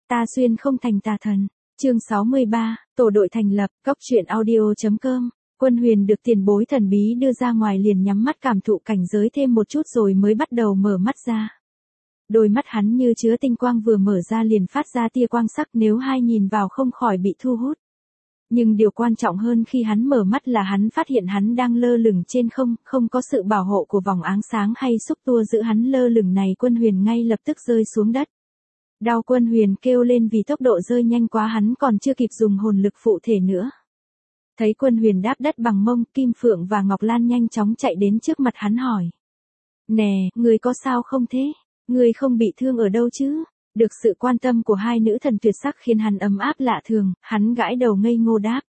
Ta xuyên không thành tà thần. Chương 63, tổ đội thành lập, góc truyện audio.com. Quân Huyền được tiền bối thần bí đưa ra ngoài liền nhắm mắt cảm thụ cảnh giới thêm một chút rồi mới bắt đầu mở mắt ra. Đôi mắt hắn như chứa tinh quang, vừa mở ra liền phát ra tia quang sắc, nếu hai nhìn vào không khỏi bị thu hút. Nhưng điều quan trọng hơn khi hắn mở mắt là hắn phát hiện hắn đang lơ lửng trên không, không có sự bảo hộ của vòng áng sáng hay xúc tua giữ hắn lơ lửng này. Quân Huyền ngay lập tức rơi xuống đất. Đau. Quân Huyền kêu lên vì tốc độ rơi nhanh quá, hắn còn chưa kịp dùng hồn lực phụ thể nữa. Thấy Quân Huyền đáp đất bằng mông, Kim Phượng và Ngọc Lan nhanh chóng chạy đến trước mặt hắn hỏi. Nè, người có sao không thế? Người không bị thương ở đâu chứ? Được sự quan tâm của hai nữ thần tuyệt sắc khiến hắn ấm áp lạ thường, hắn gãi đầu ngây ngô đáp.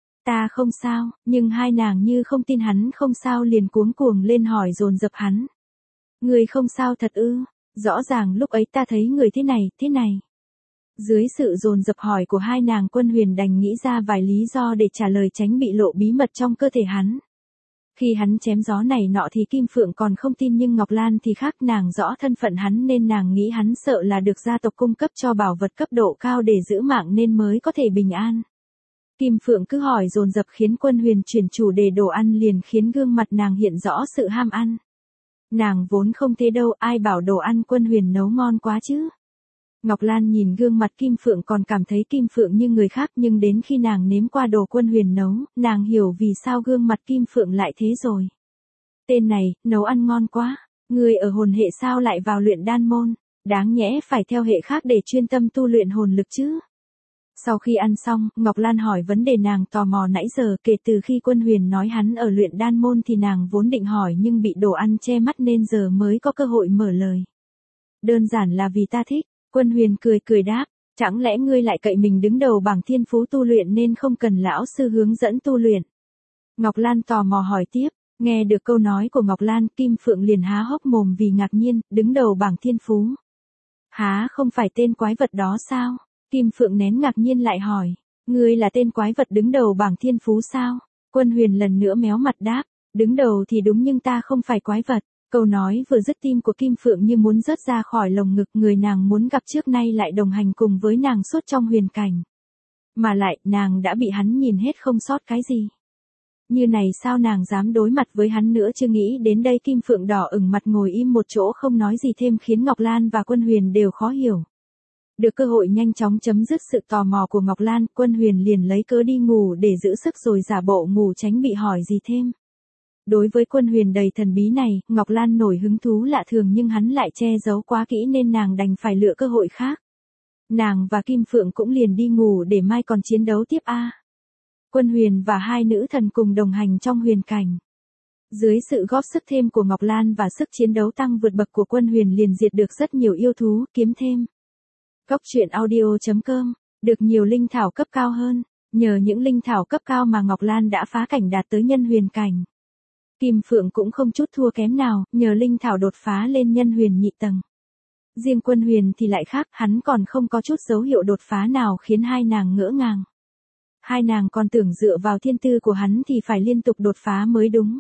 Ta không sao, nhưng hai nàng như không tin hắn không sao liền cuống cuồng lên hỏi dồn dập hắn. Người không sao thật ư? Rõ ràng lúc ấy ta thấy người thế này. Dưới sự dồn dập hỏi của hai nàng, Quân Huyền đành nghĩ ra vài lý do để trả lời tránh bị lộ bí mật trong cơ thể hắn. Khi hắn chém gió này nọ thì Kim Phượng còn không tin, nhưng Ngọc Lan thì khác, nàng rõ thân phận hắn nên nàng nghĩ hắn sợ là được gia tộc cung cấp cho bảo vật cấp độ cao để giữ mạng nên mới có thể bình an. Kim Phượng cứ hỏi dồn dập khiến Quân Huyền chuyển chủ đề đồ ăn, liền khiến gương mặt nàng hiện rõ sự ham ăn. Nàng vốn không thế đâu, ai bảo đồ ăn Quân Huyền nấu ngon quá chứ. Ngọc Lan nhìn gương mặt Kim Phượng còn cảm thấy Kim Phượng như người khác, nhưng đến khi nàng nếm qua đồ Quân Huyền nấu, nàng hiểu vì sao gương mặt Kim Phượng lại thế rồi. Tên này, nấu ăn ngon quá, người ở hồn hệ sao lại vào luyện đan môn, đáng nhẽ phải theo hệ khác để chuyên tâm tu luyện hồn lực chứ. Sau khi ăn xong, Ngọc Lan hỏi vấn đề nàng tò mò nãy giờ. Kể từ khi Quân Huyền nói hắn ở luyện đan môn thì nàng vốn định hỏi nhưng bị đồ ăn che mắt nên giờ mới có cơ hội mở lời. Đơn giản là vì ta thích. Quân Huyền cười đáp, chẳng lẽ ngươi lại cậy mình đứng đầu bảng thiên phú tu luyện nên không cần lão sư hướng dẫn tu luyện? Ngọc Lan tò mò hỏi tiếp. Nghe được câu nói của Ngọc Lan, Kim Phượng liền há hốc mồm vì ngạc nhiên. Đứng đầu bảng thiên phú? Há không phải tên quái vật đó sao? Kim Phượng nén ngạc nhiên lại hỏi, ngươi là tên quái vật đứng đầu bảng thiên phú sao? Quân Huyền lần nữa méo mặt đáp, đứng đầu thì đúng nhưng ta không phải quái vật. Câu nói vừa dứt, tim của Kim Phượng như muốn rớt ra khỏi lồng ngực, người nàng muốn gặp trước nay lại đồng hành cùng với nàng suốt trong huyền cảnh. Mà lại, nàng đã bị hắn nhìn hết không sót cái gì. Như này sao nàng dám đối mặt với hắn nữa? Chưa nghĩ đến đây, Kim Phượng đỏ ửng mặt ngồi im một chỗ không nói gì thêm, khiến Ngọc Lan và Quân Huyền đều khó hiểu. Được cơ hội nhanh chóng chấm dứt sự tò mò của Ngọc Lan, Quân Huyền liền lấy cớ đi ngủ để giữ sức rồi giả bộ ngủ tránh bị hỏi gì thêm. Đối với Quân Huyền đầy thần bí này, Ngọc Lan nổi hứng thú lạ thường nhưng hắn lại che giấu quá kỹ nên nàng đành phải lựa cơ hội khác. Nàng và Kim Phượng cũng liền đi ngủ để mai còn chiến đấu tiếp a. Quân Huyền và hai nữ thần cùng đồng hành trong huyền cảnh. Dưới sự góp sức thêm của Ngọc Lan và sức chiến đấu tăng vượt bậc của Quân Huyền liền diệt được rất nhiều yêu thú, kiếm thêm. Góc truyện audio.com, được nhiều linh thảo cấp cao hơn. Nhờ những linh thảo cấp cao mà Ngọc Lan đã phá cảnh đạt tới nhân huyền cảnh. Kim Phượng cũng không chút thua kém nào, nhờ linh thảo đột phá lên nhân huyền nhị tầng. Riêng Quân Huyền thì lại khác, hắn còn không có chút dấu hiệu đột phá nào khiến hai nàng ngỡ ngàng. Hai nàng còn tưởng dựa vào thiên tư của hắn thì phải liên tục đột phá mới đúng.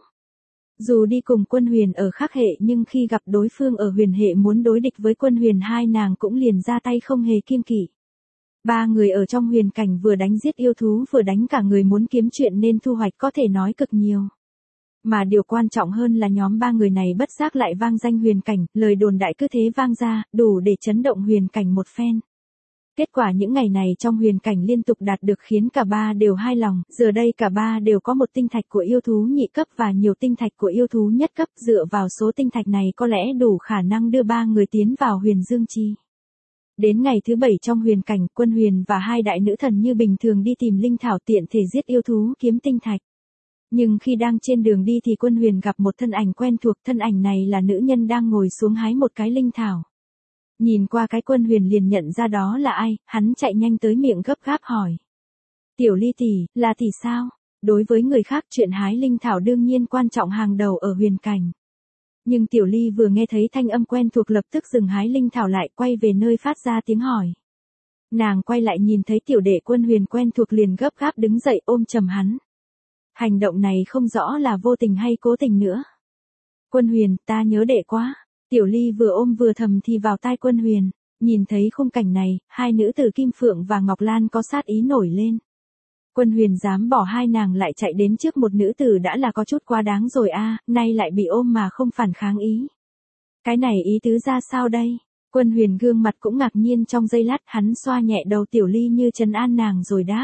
Dù đi cùng Quân Huyền ở khác hệ nhưng khi gặp đối phương ở huyền hệ muốn đối địch với Quân Huyền, hai nàng cũng liền ra tay không hề kiêng kỵ. Ba người ở trong huyền cảnh vừa đánh giết yêu thú vừa đánh cả người muốn kiếm chuyện nên thu hoạch có thể nói cực nhiều. Mà điều quan trọng hơn là nhóm ba người này bất giác lại vang danh huyền cảnh, lời đồn đại cứ thế vang ra, đủ để chấn động huyền cảnh một phen. Kết quả những ngày này trong huyền cảnh liên tục đạt được khiến cả ba đều hài lòng, giờ đây cả ba đều có một tinh thạch của yêu thú nhị cấp và nhiều tinh thạch của yêu thú nhất cấp, dựa vào số tinh thạch này có lẽ đủ khả năng đưa ba người tiến vào huyền dương chi. Đến ngày thứ 7 trong huyền cảnh, Quân Huyền và hai đại nữ thần như bình thường đi tìm linh thảo tiện thể giết yêu thú kiếm tinh thạch. Nhưng khi đang trên đường đi thì Quân Huyền gặp một thân ảnh quen thuộc, thân ảnh này là nữ nhân đang ngồi xuống hái một cái linh thảo. Nhìn qua cái Quân Huyền liền nhận ra đó là ai, hắn chạy nhanh tới miệng gấp gáp hỏi. Tiểu Ly tỷ, là tỷ sao? Đối với người khác chuyện hái linh thảo đương nhiên quan trọng hàng đầu ở huyền cảnh. Nhưng Tiểu Ly vừa nghe thấy thanh âm quen thuộc lập tức dừng hái linh thảo lại, quay về nơi phát ra tiếng hỏi. Nàng quay lại nhìn thấy tiểu đệ Quân Huyền quen thuộc liền gấp gáp đứng dậy ôm chầm hắn. Hành động này không rõ là vô tình hay cố tình nữa. Quân Huyền, ta nhớ đệ quá. Tiểu Ly vừa ôm vừa thầm thì vào tai Quân Huyền. Nhìn thấy khung cảnh này, hai nữ tử Kim Phượng và Ngọc Lan có sát ý nổi lên. Quân Huyền dám bỏ hai nàng lại chạy đến trước một nữ tử đã là có chút quá đáng rồi a, nay lại bị ôm mà không phản kháng ý. Cái này ý tứ ra sao đây? Quân Huyền gương mặt cũng ngạc nhiên trong giây lát, hắn xoa nhẹ đầu Tiểu Ly như trấn an nàng rồi đáp.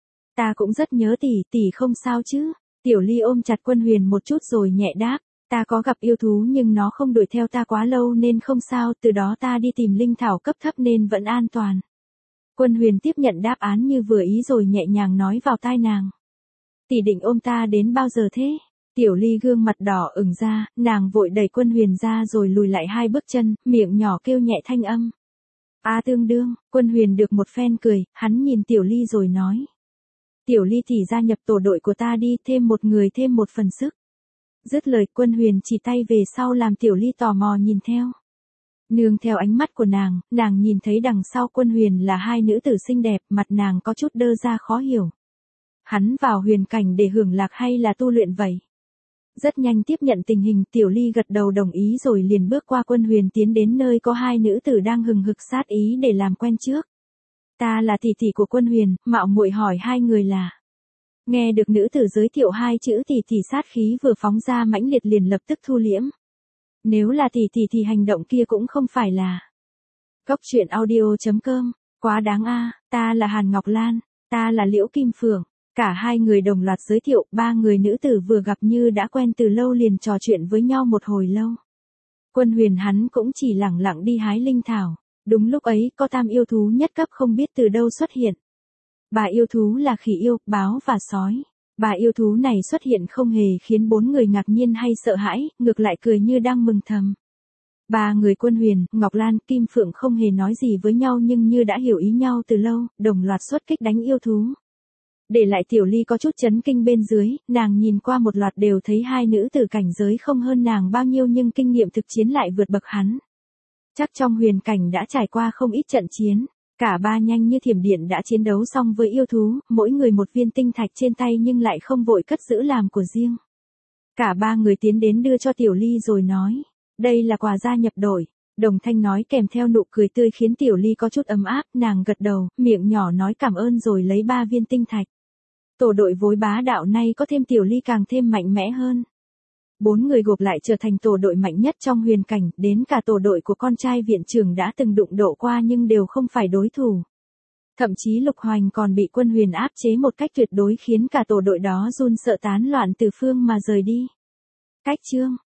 Ta cũng rất nhớ tỷ, tỷ không sao chứ? Tiểu Ly ôm chặt Quân Huyền một chút rồi nhẹ đáp. Ta có gặp yêu thú nhưng nó không đuổi theo ta quá lâu nên không sao, từ đó ta đi tìm linh thảo cấp thấp nên vẫn an toàn. Quân Huyền tiếp nhận đáp án như vừa ý rồi nhẹ nhàng nói vào tai nàng. Tỷ định ôm ta đến bao giờ thế? Tiểu Ly gương mặt đỏ ửng ra, nàng vội đẩy Quân Huyền ra rồi lùi lại 2 bước chân, miệng nhỏ kêu nhẹ thanh âm. Tương đương, Quân Huyền được một phen cười, hắn nhìn Tiểu Ly rồi nói. Tiểu Ly thì gia nhập tổ đội của ta đi, thêm một người thêm một phần sức. Dứt lời, Quân Huyền chỉ tay về sau làm Tiểu Ly tò mò nhìn theo. Nương theo ánh mắt của nàng nhìn thấy đằng sau Quân Huyền là 2 nữ tử xinh đẹp, mặt nàng có chút đơ ra khó hiểu. Hắn vào huyền cảnh để hưởng lạc hay là tu luyện vậy? Rất nhanh tiếp nhận tình hình, Tiểu Ly gật đầu đồng ý rồi liền bước qua Quân Huyền tiến đến nơi có 2 nữ tử đang hừng hực sát ý để làm quen trước. Ta là tỷ tỷ của Quân Huyền, mạo muội hỏi 2 người là. Nghe được nữ tử giới thiệu 2 chữ tỷ tỷ, sát khí vừa phóng ra mãnh liệt liền lập tức thu liễm. Nếu là tỷ tỷ thì hành động kia cũng không phải là. Cốc truyện audio.com, quá đáng a, ta là Hàn Ngọc Lan, ta là Liễu Kim Phượng. Cả 2 người đồng loạt giới thiệu, 3 người nữ tử vừa gặp như đã quen từ lâu liền trò chuyện với nhau một hồi lâu. Quân Huyền hắn cũng chỉ lẳng lặng đi hái linh thảo. Đúng lúc ấy, có tam yêu thú nhất cấp không biết từ đâu xuất hiện. 3 yêu thú là khỉ yêu, báo và sói. 3 yêu thú này xuất hiện không hề khiến 4 người ngạc nhiên hay sợ hãi, ngược lại cười như đang mừng thầm. 3 người Quân Huyền, Ngọc Lan, Kim Phượng không hề nói gì với nhau nhưng như đã hiểu ý nhau từ lâu, đồng loạt xuất kích đánh yêu thú. Để lại Tiểu Ly có chút chấn kinh bên dưới, nàng nhìn qua một loạt đều thấy 2 nữ tử cảnh giới không hơn nàng bao nhiêu nhưng kinh nghiệm thực chiến lại vượt bậc hắn. Chắc trong huyền cảnh đã trải qua không ít trận chiến. Cả 3 nhanh như thiểm điện đã chiến đấu xong với yêu thú, mỗi người một viên tinh thạch trên tay nhưng lại không vội cất giữ làm của riêng. Cả 3 người tiến đến đưa cho Tiểu Ly rồi nói, đây là quà gia nhập đội. Đồng thanh nói kèm theo nụ cười tươi khiến Tiểu Ly có chút ấm áp, nàng gật đầu, miệng nhỏ nói cảm ơn rồi lấy 3 viên tinh thạch. Tổ đội vối bá đạo nay có thêm Tiểu Ly càng thêm mạnh mẽ hơn. 4 người gộp lại trở thành tổ đội mạnh nhất trong huyền cảnh, đến cả tổ đội của con trai viện trưởng đã từng đụng độ qua nhưng đều không phải đối thủ. Thậm chí Lục Hoành còn bị Quân Huyền áp chế một cách tuyệt đối khiến cả tổ đội đó run sợ tán loạn từ phương mà rời đi. Cách chương